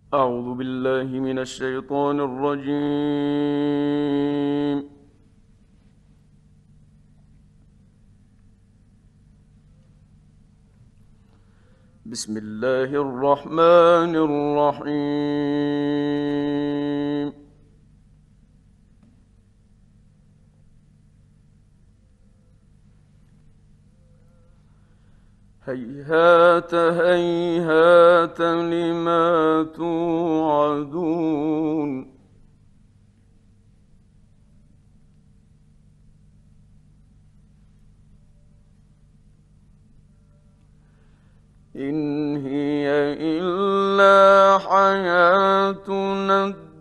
أعوذ بالله من الشيطان الرجيم. بسم الله الرحمن الرحيم. هيهات هيهات لما توعدون. إن هي إلا حياتنا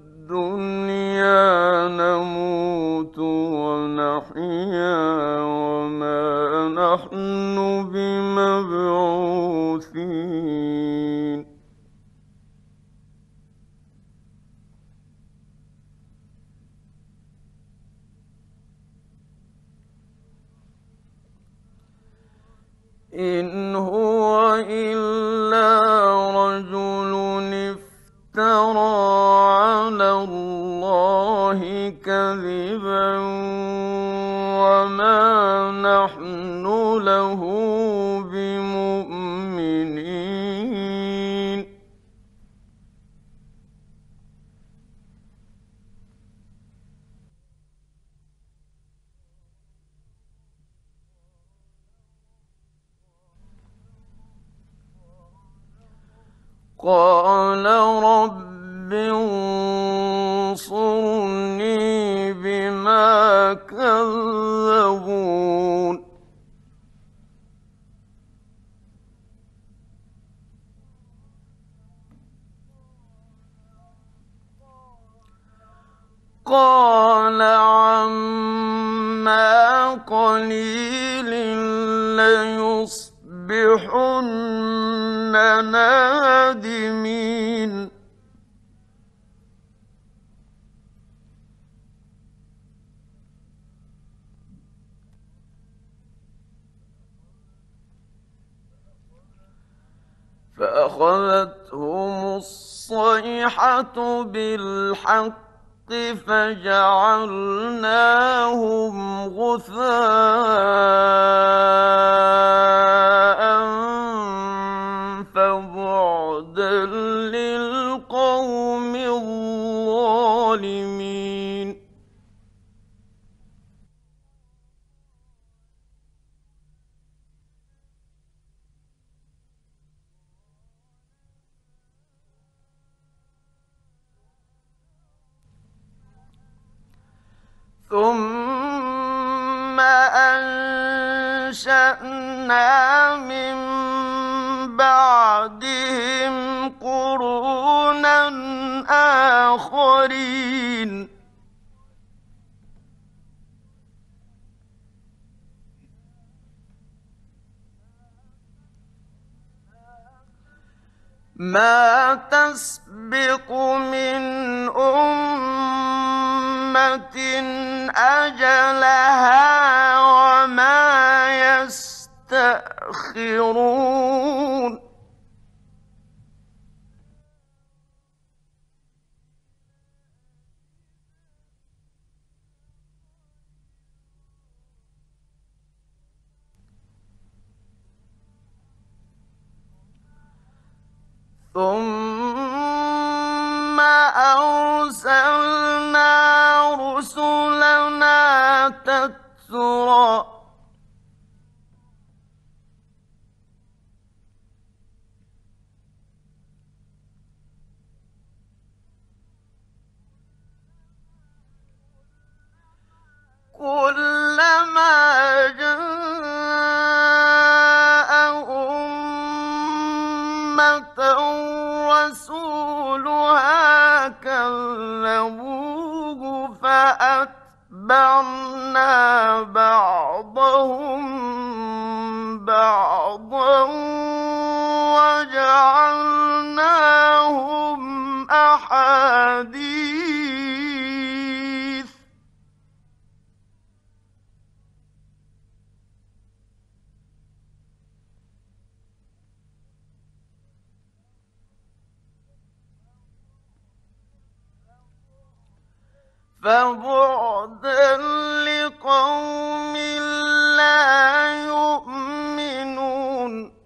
الدنيا نموت ونحيا وما نحن بمبعوثين. إن هو إلا رجل افترى على الله كذبا وما نحن له بمؤمنين. قال رب انصرني بما كذبون. قال عما قليل ليصبحن نادمين. فأخذتهم الصيحة بالحق فجعلناهم غثاء. فبعدا للقوم الظالمين. ثم أنشأنا من بعدهم قرونا آخرين. ما تسبق من أمة أجلها وما يستأخرون. ثم أرسلنا رسلنا تترى. كلما جاء أمة رسولها كذبوه فأتبعنا بعضهم بعضا وجعلناهم أحاديث. فبعدا لقوم لا يؤمنون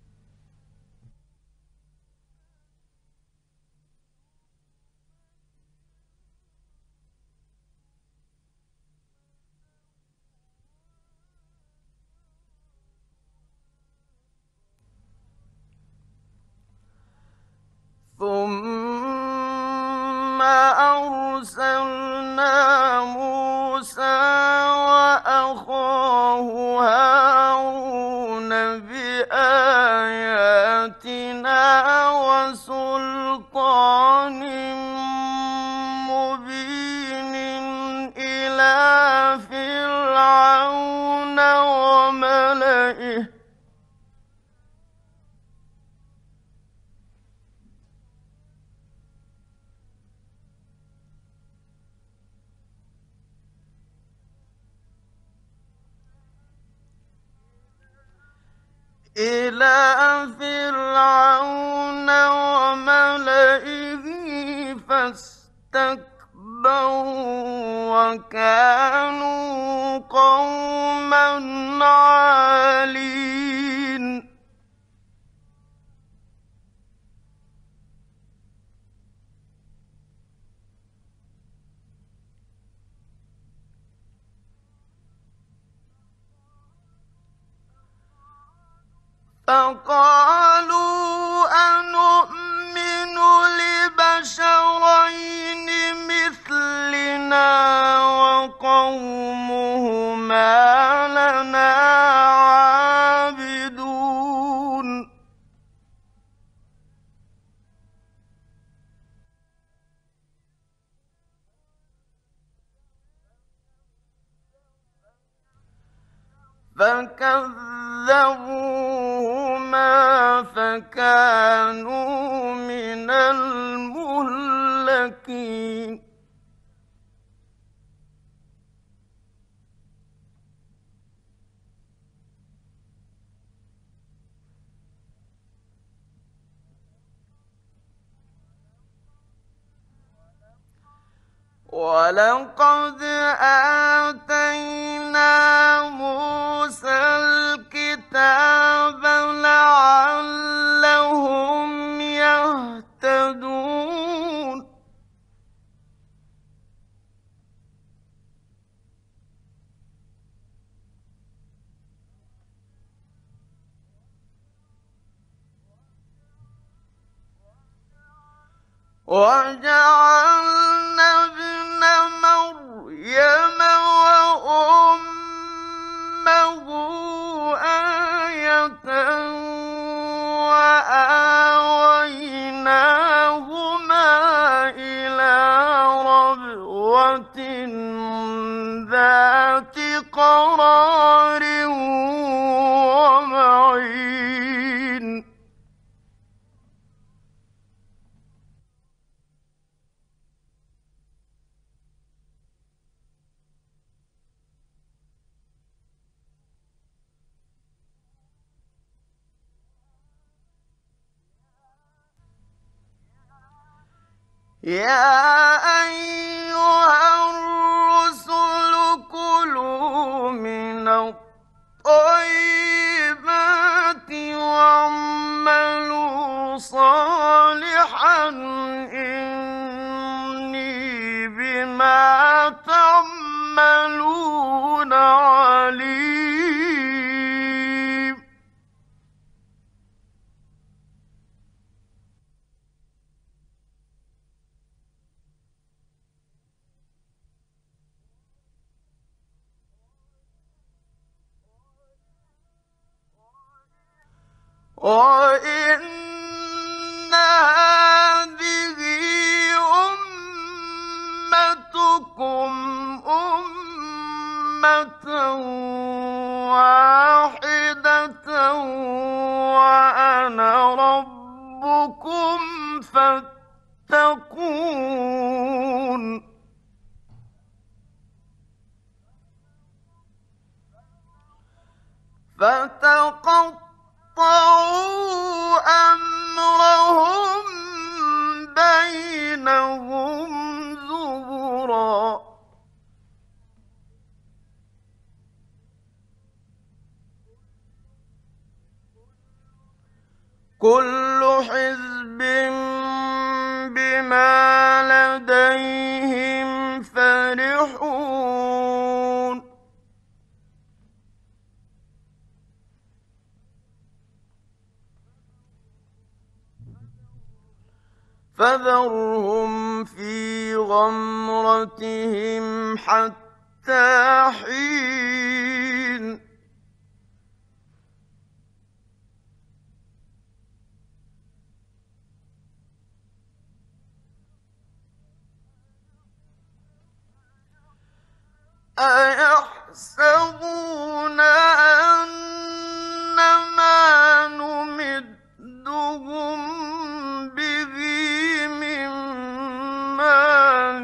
ثم أرسلنا موسى وأخاه هارون بآياتنا وسلطان مبين إلى فرعون وملئه فاستكبروا وكانوا قوما عالين فقالوا أنؤمن لبشرين مثلنا وقومهما لنا عابدون فكذبوهما فكانوا من المهلكين ولقد آتينا موسى الكتاب لعلهم يهتدون وجعلنا ابن مريم وأمه آية وآويناهما إلى ربوة ذات قرار ومعين يا أيها الرسل كلوا من الطيبات واعملوا صالحا إني بما تعملون عليم وإن هذه أمتكم أمة واحدة وأنا ربكم فاتقون فتقطعوا أمرهم بينهم زبرا كل حزب بما لديهم فرحون فذرهم في غمرتهم حتى حين أيحسبون أنما نمدهم به من مال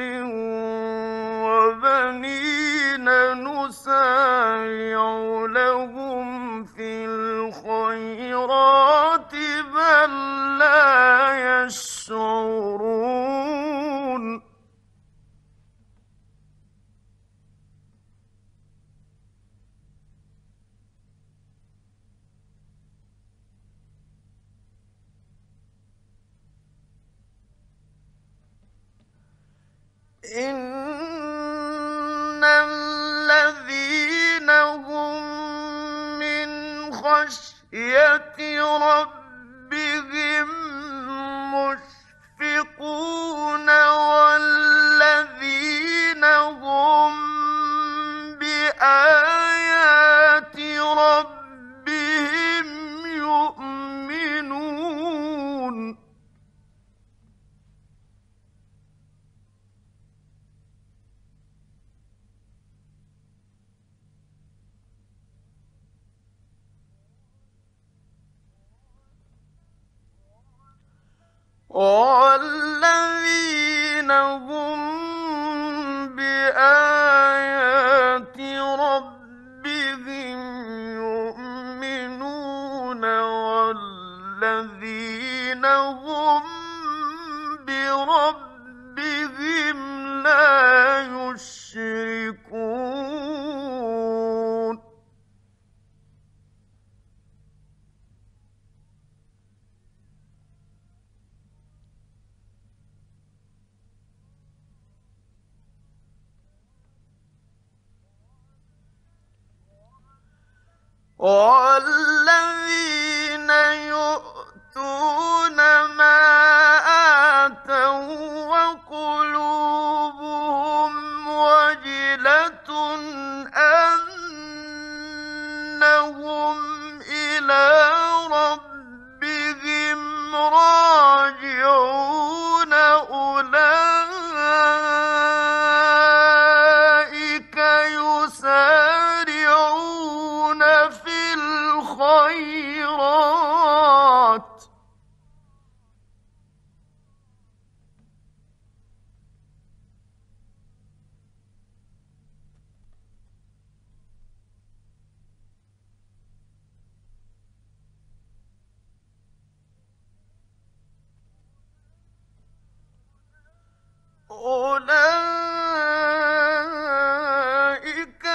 وبنين نسارع لهم في الخيرات بل لا يشعرون إن الذين هم من خشية ربهم مشفقون والذين هم بآيات ربهم يؤمنون والذين هم بآيات ربهم يؤمنون والذين هم بربهم لا يشركون والذين يؤتون ما آتوا وقلوبهم وجلة أنهم إلى ربهم راجعون أولئك يسارعون في الخيرات أولئك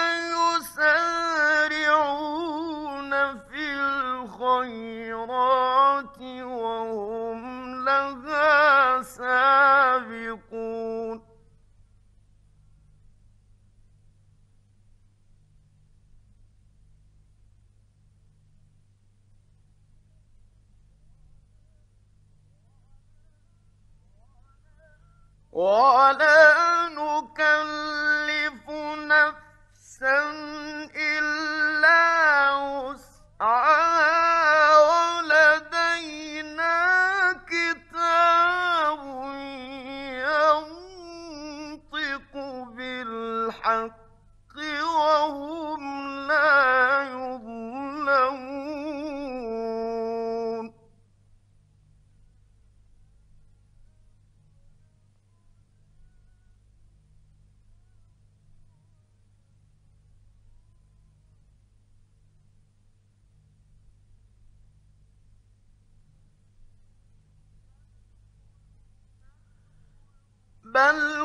يسارعون في الخيرات وهم لها سابقون ولا نكلف نفسا إلا وسعها ولدينا كتاب ينطق بالحق وهم لا يظلمون بل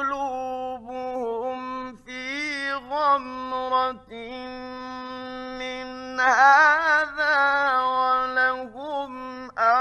قلوبهم في غمرة من هذا ولهم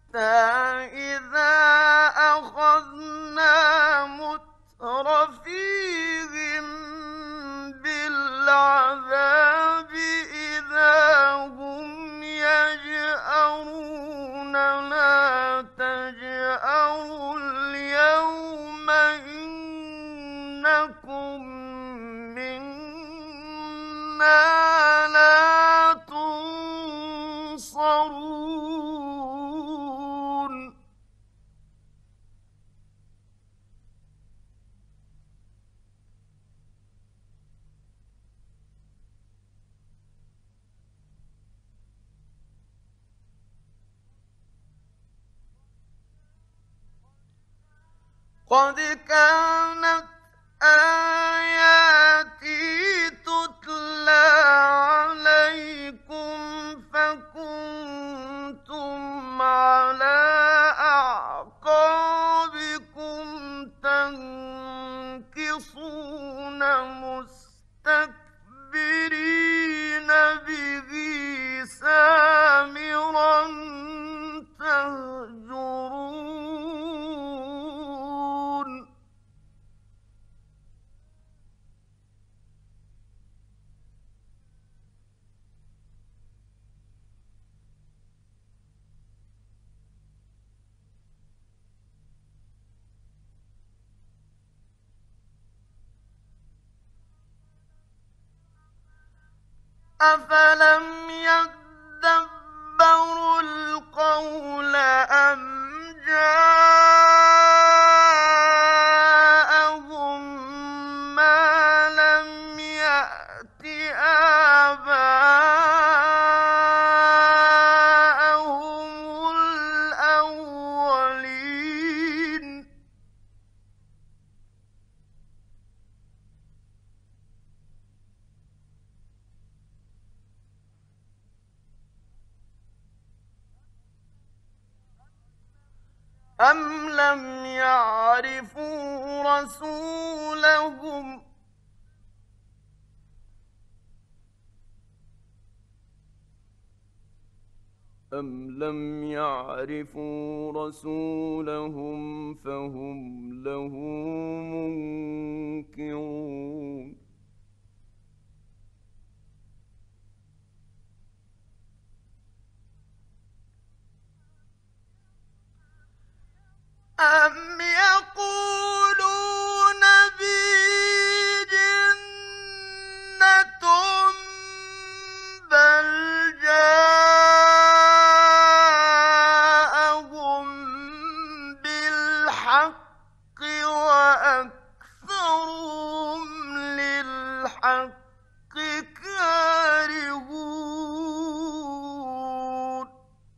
إذا أخذنا مترفيهم بالعذاب إذا هم يجأرون لا تجأروا اليوم إنكم منا لا تنصرون قد كانت آياتي تتلى عليكم فكنتم على أعقابكم تنكصون مستكبرين به سامرا تهجرون أفلم يدبروا القول أم جاءهم ما لم يأت آباءهم الأولين أم لم يعرفوا رسولهم فهم له منكرون أم يقولون به جنة بل جاءهم بالحق وأكثرهم للحق كارهون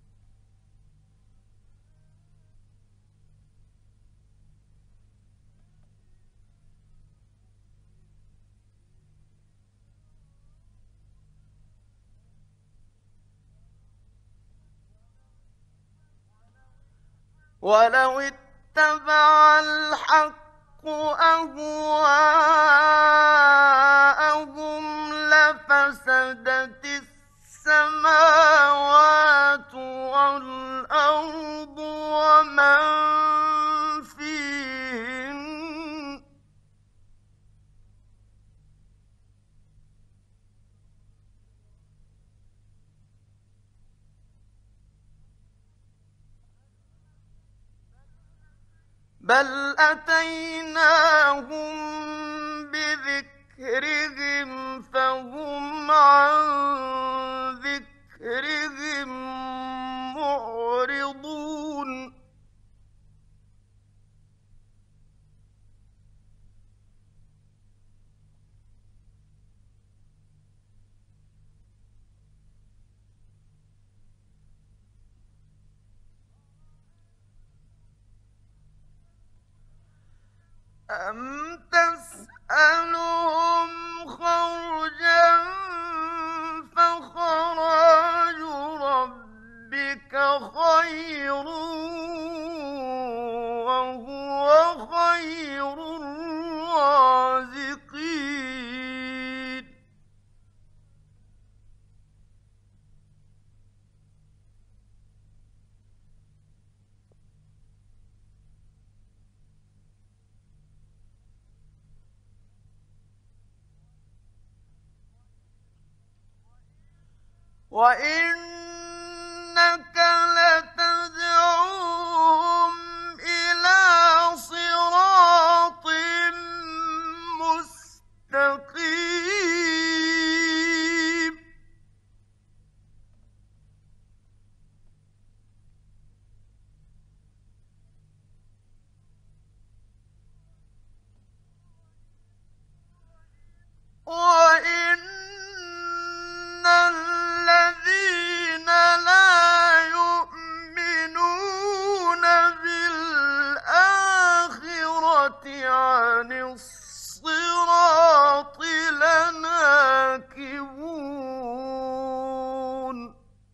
ولو اتبع الحق أهواءهم لفسدت السماوات والأرض ومن فيهن بل أتيناهم بذكرهم فهم عن ذكرهم معرضون أم تسألهم خرجا فخراج ربك خير وهو خير الرازقين وإنك لتدعوهم إلى صراط مستقيم. وإن الذين لا يؤمنون بالآخرة عن الصراط لناكبون.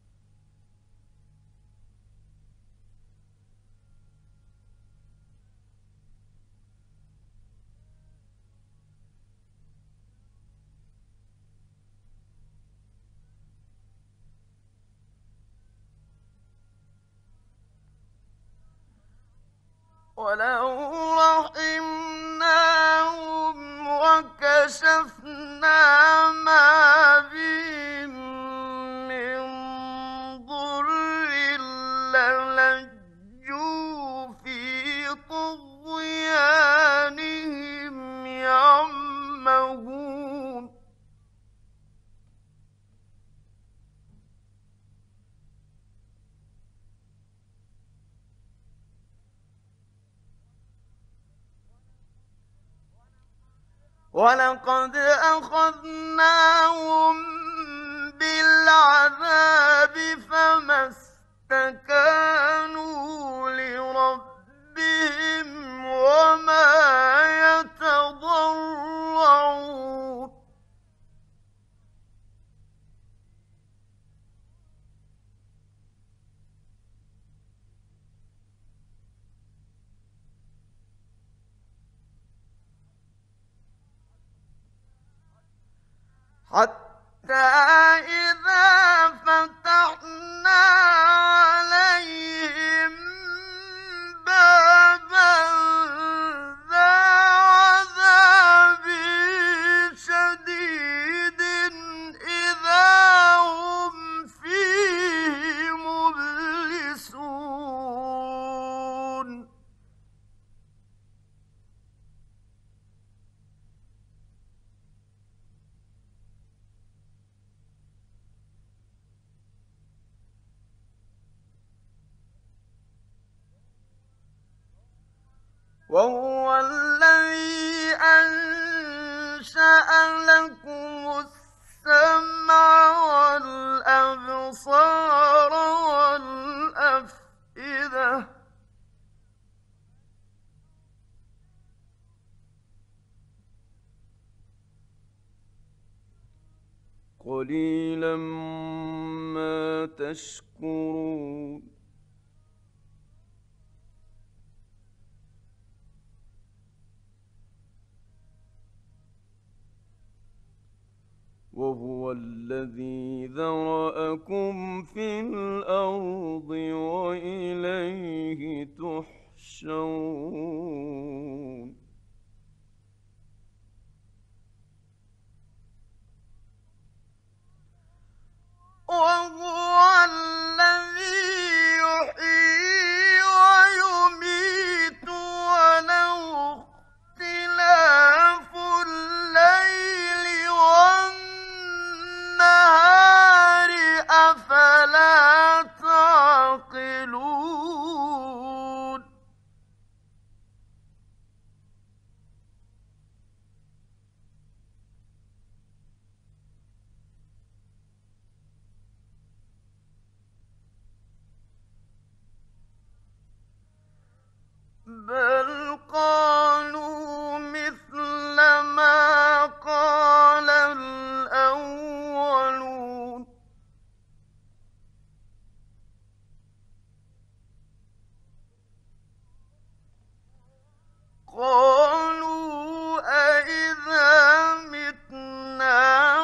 ولو رحمناهم وكشفنا ما بهم من ضر للجوا في طغيانهم يعمهون. ولقد أخذناهم بالعذاب فما استكانوا لربهم وما يتضرعون. حتى إذا فتحنا عليهم بابا ذا عذاب شديد إذا هم فيه مبلسون. وهو الذي أنشأ لكم السمع والأبصار والأفئدة. قليلا ما تشكرون. وهو الذي ذرأكم في الأرض وإليه تحشرون. وهو الذي يحيي ويميت وله اختلاف الليل والنهار أفلا تعقلون. بل قالوا مثل ما قال الأولون. قالوا أإذا متنا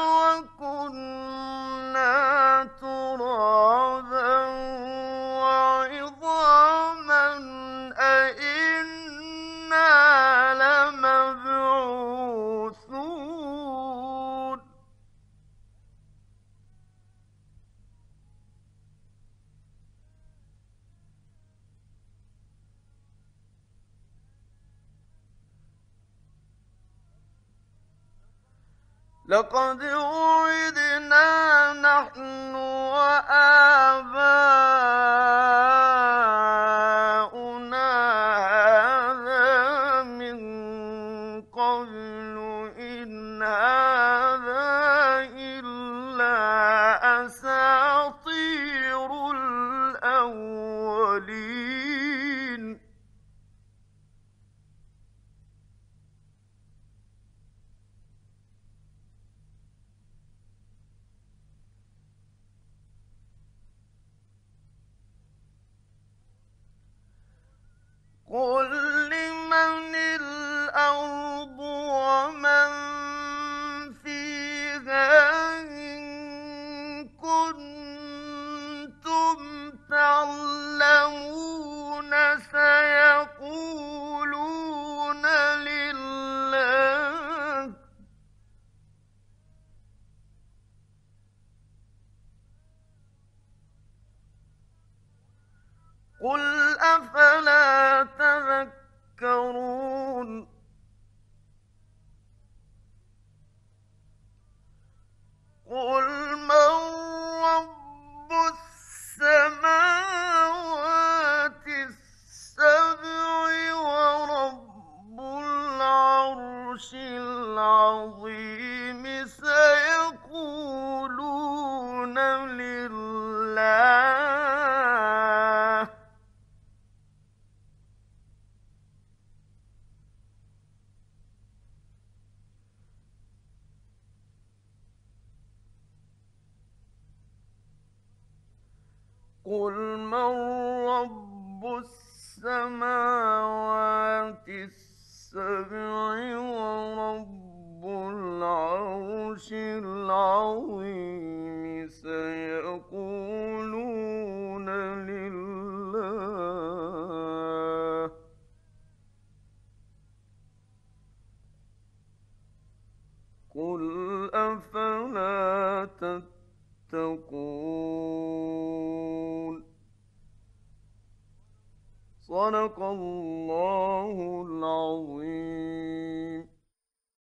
وكنا ترابا وعظاما أإنا لمبعوثون. لقد وعدنا نحن وآباؤنا هذا من قبل إن هذا إلا أساطير الأولين. قل لمن الأرض ومن فيها إن كنتم تعلمون سيقولون لله. قل أفلا تذكرون. قل من رب السماوات السبع ورب العرش العظيم سيقولون لله. قل من رب السماوات السبع ورب العرش العظيم سيقولون لله. قل أفلا تتقون. صدق الله العظيم.